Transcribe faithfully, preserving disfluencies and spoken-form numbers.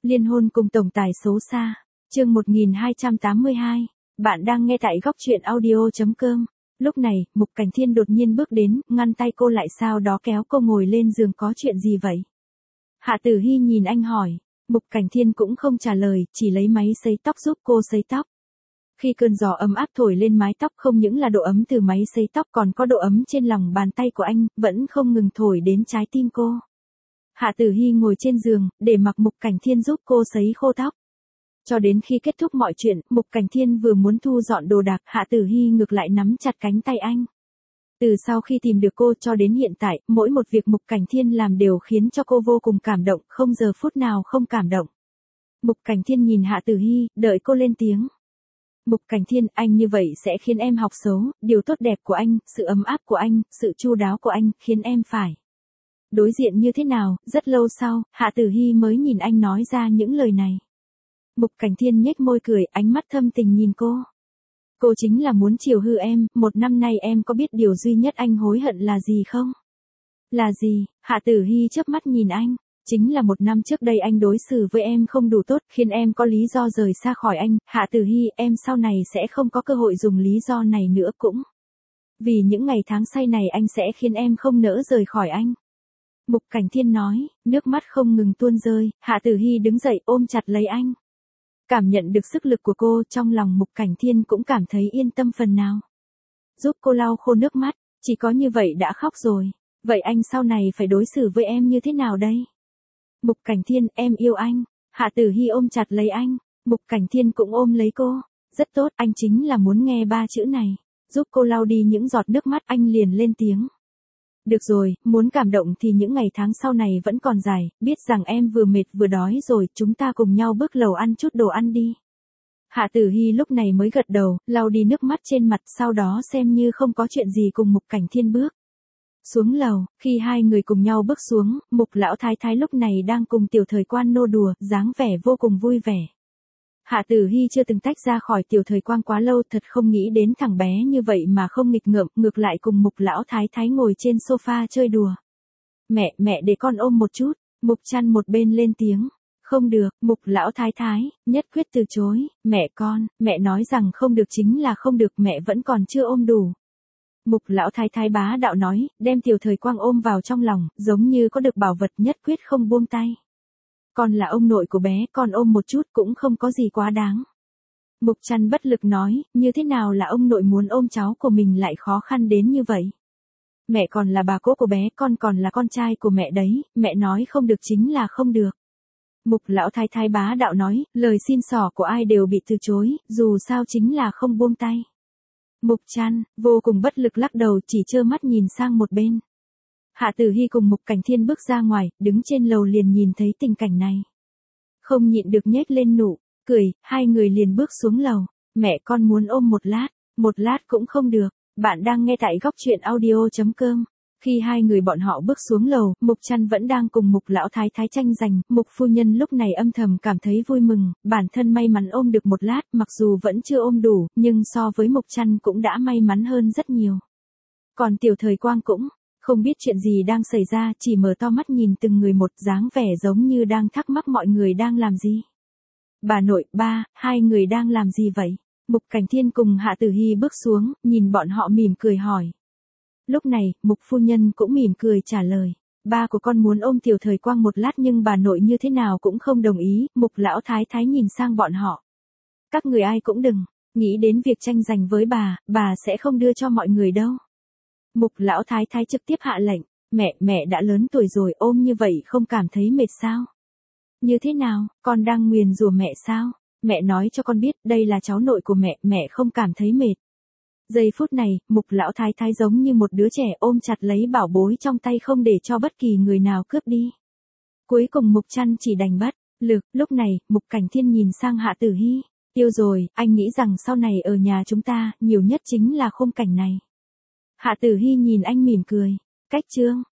Liên hôn cùng tổng tài xấu xa. Chương một nghìn hai trăm tám mươi hai. Bạn đang nghe tại góc truyện audio chấm com. Lúc này, Mục Cảnh Thiên đột nhiên bước đến, ngăn tay cô lại, sau đó kéo cô ngồi lên giường. Có chuyện gì vậy? Hạ Tử Hi nhìn anh hỏi. Mục Cảnh Thiên cũng không trả lời, chỉ lấy máy sấy tóc giúp cô sấy tóc. Khi cơn gió ấm áp thổi lên mái tóc, không những là độ ấm từ máy sấy tóc còn có độ ấm trên lòng bàn tay của anh, vẫn không ngừng thổi đến trái tim cô. Hạ Tử Hi ngồi trên giường, để mặc Mục Cảnh Thiên giúp cô sấy khô tóc. Cho đến khi kết thúc mọi chuyện, Mục Cảnh Thiên vừa muốn thu dọn đồ đạc, Hạ Tử Hi ngược lại nắm chặt cánh tay anh. Từ sau khi tìm được cô cho đến hiện tại, mỗi một việc Mục Cảnh Thiên làm đều khiến cho cô vô cùng cảm động, không giờ phút nào không cảm động. Mục Cảnh Thiên nhìn Hạ Tử Hi, đợi cô lên tiếng. Mục Cảnh Thiên, anh như vậy sẽ khiến em học xấu, điều tốt đẹp của anh, sự ấm áp của anh, sự chu đáo của anh, khiến em phải đối diện như thế nào. Rất lâu sau, Hạ Tử Hi mới nhìn anh nói ra những lời này. Mục Cảnh Thiên nhếch môi cười, ánh mắt thâm tình nhìn cô. Cô chính là muốn chiều hư em, một năm nay em có biết điều duy nhất anh hối hận là gì không? Là gì? Hạ Tử Hi chớp mắt nhìn anh. Chính là một năm trước đây anh đối xử với em không đủ tốt, khiến em có lý do rời xa khỏi anh. Hạ Tử Hi, em sau này sẽ không có cơ hội dùng lý do này nữa cũng. Vì những ngày tháng say này anh sẽ khiến em không nỡ rời khỏi anh. Mục Cảnh Thiên nói, nước mắt không ngừng tuôn rơi. Hạ Tử Hi đứng dậy ôm chặt lấy anh. Cảm nhận được sức lực của cô, trong lòng Mục Cảnh Thiên cũng cảm thấy yên tâm phần nào. Giúp cô lau khô nước mắt, chỉ có như vậy đã khóc rồi. Vậy anh sau này phải đối xử với em như thế nào đây? Mục Cảnh Thiên, em yêu anh. Hạ Tử Hi ôm chặt lấy anh. Mục Cảnh Thiên cũng ôm lấy cô. Rất tốt, anh chính là muốn nghe ba chữ này. Giúp cô lau đi những giọt nước mắt, anh liền lên tiếng. Được rồi, muốn cảm động thì những ngày tháng sau này vẫn còn dài, biết rằng em vừa mệt vừa đói rồi, chúng ta cùng nhau bước lầu ăn chút đồ ăn đi. Hạ Tử Hi lúc này mới gật đầu, lau đi nước mắt trên mặt, sau đó xem như không có chuyện gì cùng Mục Cảnh Thiên bước xuống lầu. Khi hai người cùng nhau bước xuống, Mục lão thái thái lúc này đang cùng Tiểu Thời Quan nô đùa, dáng vẻ vô cùng vui vẻ. Hạ Tử Hi chưa từng tách ra khỏi Tiểu Thời Quan quá lâu, thật không nghĩ đến thằng bé như vậy mà không nghịch ngợm, ngược lại cùng Mục lão thái thái ngồi trên sofa chơi đùa. Mẹ, mẹ để con ôm một chút. Mục Trăn một bên lên tiếng. Không được, Mục lão thái thái nhất quyết từ chối. Mẹ con, mẹ nói rằng không được chính là không được, mẹ vẫn còn chưa ôm đủ. Mục lão thái thái bá đạo nói, đem Tiểu Thời Quang ôm vào trong lòng, giống như có được bảo vật, nhất quyết không buông tay. Con là ông nội của bé, con ôm một chút cũng không có gì quá đáng. Mục Trăn bất lực nói, như thế nào là ông nội muốn ôm cháu của mình lại khó khăn đến như vậy? Mẹ còn là bà cố của bé, con còn là con trai của mẹ đấy, mẹ nói không được chính là không được. Mục lão thái thái bá đạo nói, lời xin xỏ của ai đều bị từ chối, dù sao chính là không buông tay. Mục Trăn vô cùng bất lực lắc đầu, chỉ trơ mắt nhìn sang một bên. Hạ Tử Hi cùng Mục Cảnh Thiên bước ra ngoài, đứng trên lầu liền nhìn thấy tình cảnh này. Không nhịn được nhếch lên nụ cười, hai người liền bước xuống lầu. Mẹ con muốn ôm một lát, một lát cũng không được. Bạn đang nghe tại góc truyện audio chấm com. Khi hai người bọn họ bước xuống lầu, Mục Trăn vẫn đang cùng Mục lão thái thái tranh giành. Mục phu nhân lúc này âm thầm cảm thấy vui mừng, bản thân may mắn ôm được một lát, mặc dù vẫn chưa ôm đủ, nhưng so với Mục Trăn cũng đã may mắn hơn rất nhiều. Còn Tiểu Thời Quang cũng không biết chuyện gì đang xảy ra, chỉ mở to mắt nhìn từng người một, dáng vẻ giống như đang thắc mắc mọi người đang làm gì. Bà nội, ba, hai người đang làm gì vậy? Mục Cảnh Thiên cùng Hạ Tử Hi bước xuống, nhìn bọn họ mỉm cười hỏi. Lúc này, Mục phu nhân cũng mỉm cười trả lời. Ba của con muốn ôm Tiểu Thời Quang một lát nhưng bà nội như thế nào cũng không đồng ý. Mục lão thái thái nhìn sang bọn họ. Các người ai cũng đừng nghĩ đến việc tranh giành với bà, bà sẽ không đưa cho mọi người đâu. Mục lão thái thái trực tiếp hạ lệnh. Mẹ, mẹ đã lớn tuổi rồi, ôm như vậy không cảm thấy mệt sao? Như thế nào, con đang nguyền rủa mẹ sao? Mẹ nói cho con biết, đây là cháu nội của mẹ, mẹ không cảm thấy mệt. Giây phút này, Mục lão thái thái giống như một đứa trẻ ôm chặt lấy bảo bối trong tay không để cho bất kỳ người nào cướp đi. Cuối cùng Mục Trăn chỉ đành bất lực. Lúc này, Mục Cảnh Thiên nhìn sang Hạ Tử Hi. Yêu rồi, anh nghĩ rằng sau này ở nhà chúng ta, nhiều nhất chính là khung cảnh này. Hạ Tử Hi nhìn anh mỉm cười. Cách chương